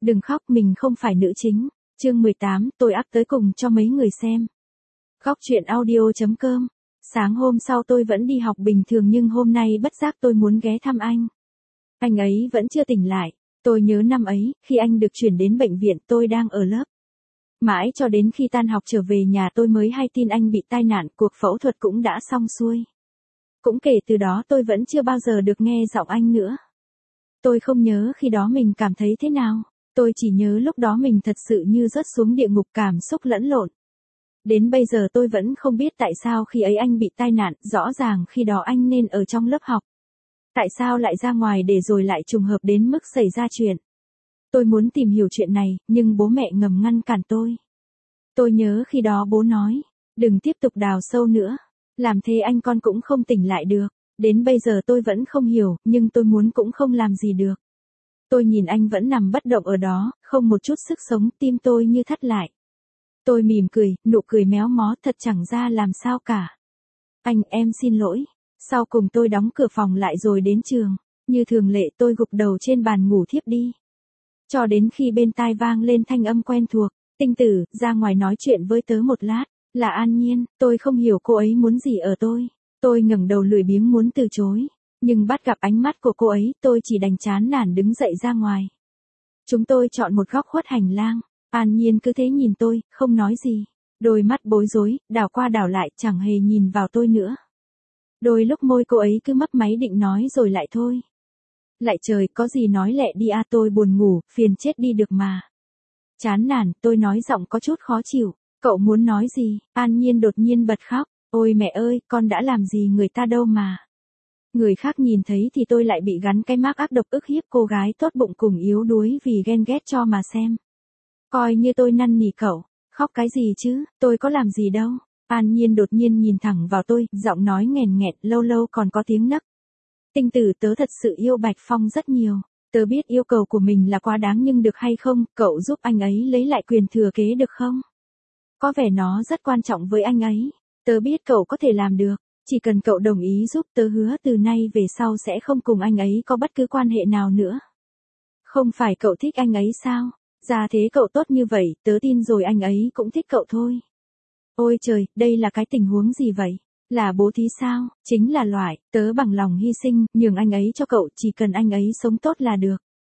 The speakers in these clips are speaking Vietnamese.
Đừng khóc, mình không phải nữ chính. Chương 18, tôi up tới cùng cho mấy người xem. Góc truyện audio.com. Sáng hôm sau tôi vẫn đi học bình thường nhưng hôm nay bất giác tôi muốn ghé thăm anh. Anh ấy vẫn chưa tỉnh lại. Tôi nhớ năm ấy, khi anh được chuyển đến bệnh viện tôi đang ở lớp. Mãi cho đến khi tan học trở về nhà tôi mới hay tin anh bị tai nạn, cuộc phẫu thuật cũng đã xong xuôi. Cũng kể từ đó tôi vẫn chưa bao giờ được nghe giọng anh nữa. Tôi không nhớ khi đó mình cảm thấy thế nào. Tôi chỉ nhớ lúc đó mình thật sự như rớt xuống địa ngục, cảm xúc lẫn lộn. Đến bây giờ tôi vẫn không biết tại sao khi ấy anh bị tai nạn, rõ ràng khi đó anh nên ở trong lớp học. Tại sao lại ra ngoài để rồi lại trùng hợp đến mức xảy ra chuyện. Tôi muốn tìm hiểu chuyện này, nhưng bố mẹ ngầm ngăn cản tôi. Tôi nhớ khi đó bố nói, đừng tiếp tục đào sâu nữa. Làm thế anh con cũng không tỉnh lại được. Đến bây giờ tôi vẫn không hiểu, nhưng tôi muốn cũng không làm gì được. Tôi nhìn anh vẫn nằm bất động ở đó, không một chút sức sống, tim tôi như thắt lại. Tôi mỉm cười, nụ cười méo mó, thật chẳng ra làm sao cả. Anh, em xin lỗi. Sau cùng tôi đóng cửa phòng lại rồi đến trường. Như thường lệ tôi gục đầu trên bàn ngủ thiếp đi. Cho đến khi bên tai vang lên thanh âm quen thuộc. Tinh Tử, ra ngoài nói chuyện với tớ một lát. Là An Nhiên. Tôi không hiểu cô ấy muốn gì ở tôi. Tôi ngẩng đầu lười biếng muốn từ chối. Nhưng bắt gặp ánh mắt của cô ấy, tôi chỉ đành chán nản đứng dậy ra ngoài. Chúng tôi chọn một góc khuất hành lang. An Nhiên cứ thế nhìn tôi, không nói gì. Đôi mắt bối rối, đảo qua đảo lại, chẳng hề nhìn vào tôi nữa. Đôi lúc môi cô ấy cứ mấp máy định nói rồi lại thôi. Lại trời, có gì nói lẹ đi à, tôi buồn ngủ, phiền chết đi được mà. Chán nản, tôi nói giọng có chút khó chịu. Cậu muốn nói gì? An Nhiên đột nhiên bật khóc. Ôi mẹ ơi, con đã làm gì người ta đâu mà. Người khác nhìn thấy thì tôi lại bị gắn cái mác ác độc ức hiếp cô gái tốt bụng cùng yếu đuối vì ghen ghét cho mà xem. Coi như tôi năn nỉ cậu. Khóc cái gì chứ, tôi có làm gì đâu. An Nhiên đột nhiên nhìn thẳng vào tôi, giọng nói nghèn nghẹt, lâu lâu còn có tiếng nấc. Tinh Tử, tớ thật sự yêu Bạch Phong rất nhiều. Tớ biết yêu cầu của mình là quá đáng nhưng được hay không, cậu giúp anh ấy lấy lại quyền thừa kế được không? Có vẻ nó rất quan trọng với anh ấy. Tớ biết cậu có thể làm được. Chỉ cần cậu đồng ý giúp, tớ hứa từ nay về sau sẽ không cùng anh ấy có bất cứ quan hệ nào nữa. Không phải cậu thích anh ấy sao? Ra thế cậu tốt như vậy, tớ tin rồi anh ấy cũng thích cậu thôi. Ôi trời, đây là cái tình huống gì vậy? Là bố thí sao? Chính là loại, tớ bằng lòng hy sinh, nhường anh ấy cho cậu, chỉ cần anh ấy sống tốt là được.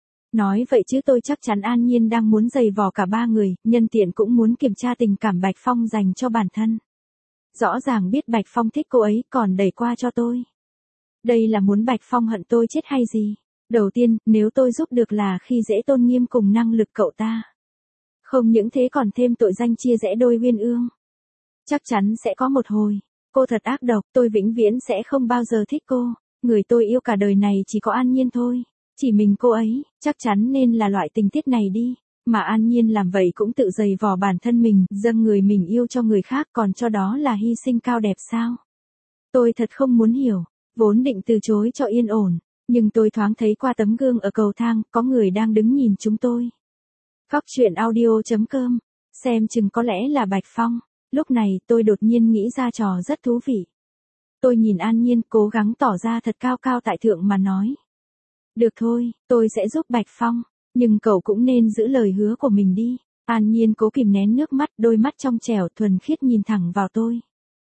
Nói vậy chứ tôi chắc chắn An Nhiên đang muốn giày vò cả ba người, nhân tiện cũng muốn kiểm tra tình cảm Bạch Phong dành cho bản thân. Rõ ràng biết Bạch Phong thích cô ấy còn đẩy qua cho tôi. Đây là muốn Bạch Phong hận tôi chết hay gì? Đầu tiên, nếu tôi giúp được là khi dễ tôn nghiêm cùng năng lực cậu ta. Không những thế còn thêm tội danh chia rẽ đôi uyên ương. Chắc chắn sẽ có một hồi. Cô thật ác độc, tôi vĩnh viễn sẽ không bao giờ thích cô. Người tôi yêu cả đời này chỉ có An Nhiên thôi. Chỉ mình cô ấy, chắc chắn nên là loại tình tiết này đi. Mà An Nhiên làm vậy cũng tự giày vò bản thân mình, dâng người mình yêu cho người khác, còn cho đó là hy sinh cao đẹp sao? Tôi thật không muốn hiểu, vốn định từ chối cho yên ổn, nhưng tôi thoáng thấy qua tấm gương ở cầu thang, có người đang đứng nhìn chúng tôi. Góc truyện audio.com, xem chừng có lẽ là Bạch Phong. Lúc này tôi đột nhiên nghĩ ra trò rất thú vị. Tôi nhìn An Nhiên cố gắng tỏ ra thật cao cao tại thượng mà nói. Được thôi, tôi sẽ giúp Bạch Phong. Nhưng cậu cũng nên giữ lời hứa của mình đi. An Nhiên cố kìm nén nước mắt, đôi mắt trong trẻo thuần khiết nhìn thẳng vào tôi.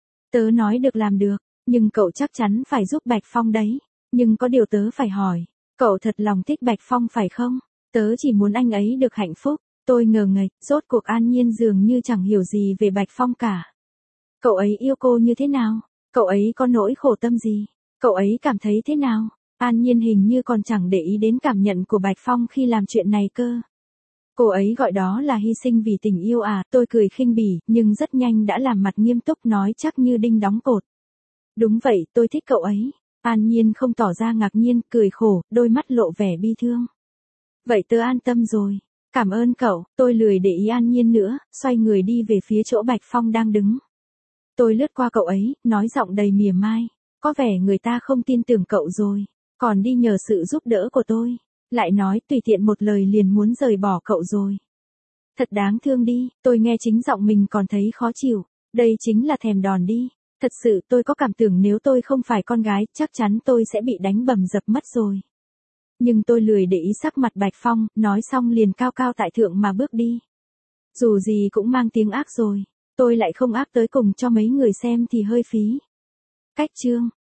Tớ nói được làm được, nhưng cậu chắc chắn phải giúp Bạch Phong đấy. Nhưng có điều tớ phải hỏi, cậu thật lòng thích Bạch Phong phải không? Tớ chỉ muốn anh ấy được hạnh phúc. Tôi ngờ ngạch, rốt cuộc An Nhiên dường như chẳng hiểu gì về Bạch Phong cả. Cậu ấy yêu cô như thế nào? Cậu ấy có nỗi khổ tâm gì? Cậu ấy cảm thấy thế nào? An Nhiên hình như còn chẳng để ý đến cảm nhận của Bạch Phong khi làm chuyện này cơ. Cô ấy gọi đó là hy sinh vì tình yêu à? Tôi cười khinh bỉ, nhưng rất nhanh đã làm mặt nghiêm túc nói chắc như đinh đóng cột. Đúng vậy, tôi thích cậu ấy. An Nhiên không tỏ ra ngạc nhiên, cười khổ, đôi mắt lộ vẻ bi thương. Vậy tớ an tâm rồi. Cảm ơn cậu, tôi lười để ý An Nhiên nữa, xoay người đi về phía chỗ Bạch Phong đang đứng. Tôi lướt qua cậu ấy, nói giọng đầy mỉa mai. Có vẻ người ta không tin tưởng cậu rồi. Còn đi nhờ sự giúp đỡ của tôi. Lại nói tùy tiện một lời liền muốn rời bỏ cậu rồi. Thật đáng thương đi, tôi nghe chính giọng mình còn thấy khó chịu. Đây chính là thèm đòn đi. Thật sự tôi có cảm tưởng nếu tôi không phải con gái, chắc chắn tôi sẽ bị đánh bầm dập mất rồi. Nhưng tôi lười để ý sắc mặt Bạch Phong, nói xong liền cao cao tại thượng mà bước đi. Dù gì cũng mang tiếng ác rồi, tôi lại không ác tới cùng cho mấy người xem thì hơi phí. Cách chương